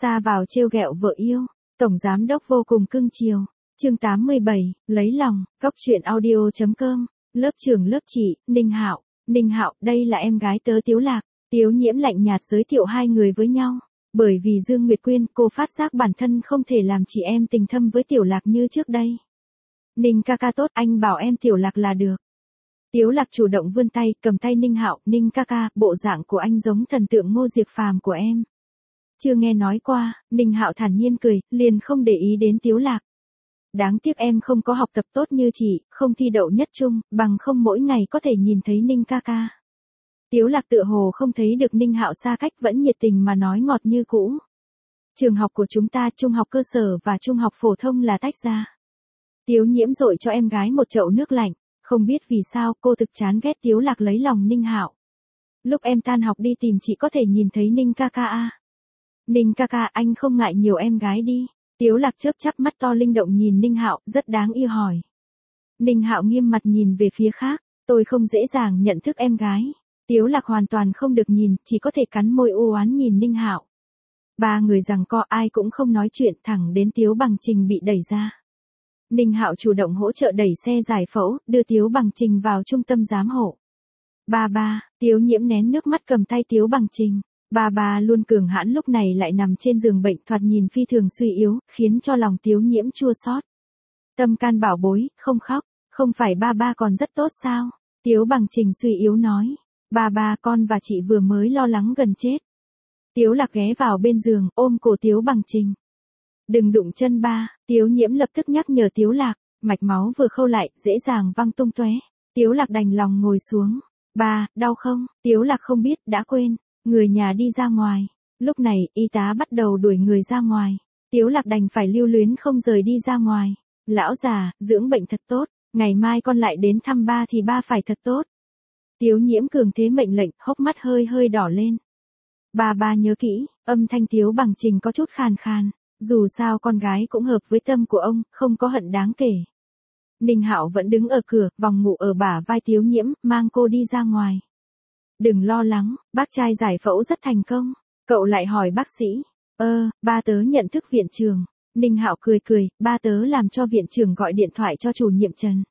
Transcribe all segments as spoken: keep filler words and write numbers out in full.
Ra vào trêu ghẹo vợ yêu, tổng giám đốc vô cùng cưng chiều. Chương tám mươi bảy, lấy lòng, Cóc truyện audio chấm com, lớp trưởng lớp chị, Ninh Hạo. Ninh Hạo, đây là em gái tớ Tiếu Lạc. Tiếu Nhiễm lạnh nhạt giới thiệu hai người với nhau. Bởi vì Dương Nguyệt Quyên, cô phát giác bản thân không thể làm chị em tình thâm với Tiểu Lạc như trước đây. Ninh ca ca tốt, anh bảo em Tiểu Lạc là được. Tiếu Lạc chủ động vươn tay, cầm tay Ninh Hạo, Ninh ca ca, bộ dạng của anh giống thần tượng Ngô Diệp Phàm của em. Chưa nghe nói qua, Ninh Hạo thản nhiên cười, liền không để ý đến Tiếu Lạc. Đáng tiếc em không có học tập tốt như chị, không thi đậu nhất trung, bằng không mỗi ngày có thể nhìn thấy Ninh ca ca. Tiếu Lạc tựa hồ không thấy được Ninh Hạo xa cách, vẫn nhiệt tình mà nói ngọt như cũ. Trường học của chúng ta, trung học cơ sở và trung học phổ thông là tách ra. Tiếu Nhiễm dội cho em gái một chậu nước lạnh, không biết vì sao cô thực chán ghét Tiếu Lạc lấy lòng Ninh Hạo. Lúc em tan học đi tìm chị có thể nhìn thấy Ninh ca ca à? Ninh ca ca, anh không ngại nhiều em gái đi. Tiếu Lạc chớp chắp mắt to linh động nhìn Ninh Hạo, rất đáng yêu hỏi. Ninh Hạo nghiêm mặt nhìn về phía khác, tôi không dễ dàng nhận thức em gái. Tiếu Lạc hoàn toàn không được nhìn, chỉ có thể cắn môi u oán nhìn Ninh Hạo. Ba người giằng co ai cũng không nói chuyện, thẳng đến Tiếu Bằng Trình bị đẩy ra. Ninh Hạo chủ động hỗ trợ đẩy xe giải phẫu, đưa Tiếu Bằng Trình vào trung tâm giám hộ. Ba ba, Tiếu Nhiễm nén nước mắt cầm tay Tiếu Bằng Trình. Ba ba luôn cường hãn lúc này lại nằm trên giường bệnh, thoạt nhìn phi thường suy yếu, khiến cho lòng Tiếu Nhiễm chua xót. Tâm can bảo bối, không khóc, không phải ba ba còn rất tốt sao? Tiếu Bằng Trình suy yếu nói. Ba ba, con và chị vừa mới lo lắng gần chết. Tiếu Lạc ghé vào bên giường, ôm cổ Tiếu Bằng Trình. Đừng đụng chân ba, Tiếu Nhiễm lập tức nhắc nhở Tiếu Lạc, mạch máu vừa khâu lại, dễ dàng văng tung tóe. Tiếu Lạc đành lòng ngồi xuống. Ba, đau không? Tiếu Lạc không biết, đã quên. Người nhà đi ra ngoài. Lúc này, y tá bắt đầu đuổi người ra ngoài. Tiếu Lạc đành phải lưu luyến không rời đi ra ngoài. Lão già, dưỡng bệnh thật tốt. Ngày mai con lại đến thăm ba thì ba phải thật tốt. Tiếu Nhiễm cường thế mệnh lệnh, hốc mắt hơi hơi đỏ lên. Ba ba nhớ kỹ, âm thanh Tiếu Bằng Trình có chút khàn khàn. Dù sao con gái cũng hợp với tâm của ông, không có hận đáng kể. Ninh Hạo vẫn đứng ở cửa, vòng ngủ ở bả vai Tiếu Nhiễm, mang cô đi ra ngoài. Đừng lo lắng, bác trai giải phẫu rất thành công. Cậu lại hỏi bác sĩ. Ơ, ba tớ nhận thức viện trưởng. Ninh Hạo cười cười, ba tớ làm cho viện trưởng gọi điện thoại cho chủ nhiệm Trần.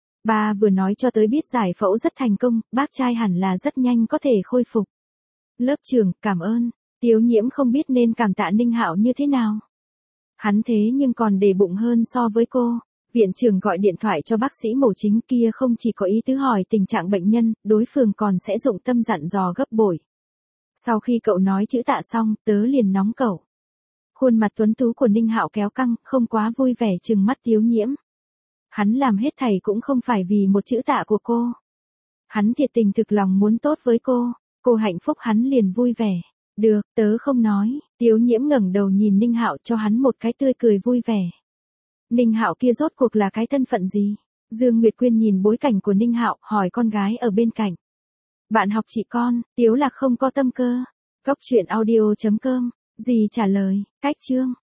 Ba vừa nói cho tớ biết giải phẫu rất thành công, bác trai hẳn là rất nhanh có thể khôi phục. Lớp trưởng, cảm ơn. Tiếu Nhiễm không biết nên cảm tạ Ninh Hạo như thế nào. Hắn thế nhưng còn để bụng hơn so với cô. Viện trưởng gọi điện thoại cho bác sĩ mổ chính kia không chỉ có ý tứ hỏi tình trạng bệnh nhân, đối phương còn sẽ dụng tâm dặn dò gấp bội. Sau khi cậu nói chữ tạ xong, tớ liền nóng cậu. Khuôn mặt tuấn tú của Ninh Hạo kéo căng, không quá vui vẻ trừng mắt Tiếu Nhiễm. Hắn làm hết thảy cũng không phải vì một chữ tạ của cô. Hắn thiệt tình thực lòng muốn tốt với cô, cô hạnh phúc hắn liền vui vẻ. Được, tớ không nói. Tiếu Nhiễm ngẩng đầu nhìn Ninh Hạo cho hắn một cái tươi cười vui vẻ. Ninh Hạo kia rốt cuộc là cái thân phận gì? Dương Nguyệt Quyên nhìn bối cảnh của Ninh Hạo, hỏi con gái ở bên cạnh. Bạn học chị con, Tiếu Lạc không có tâm cơ. Cóc truyện audio chấm com, gì trả lời, cách chương.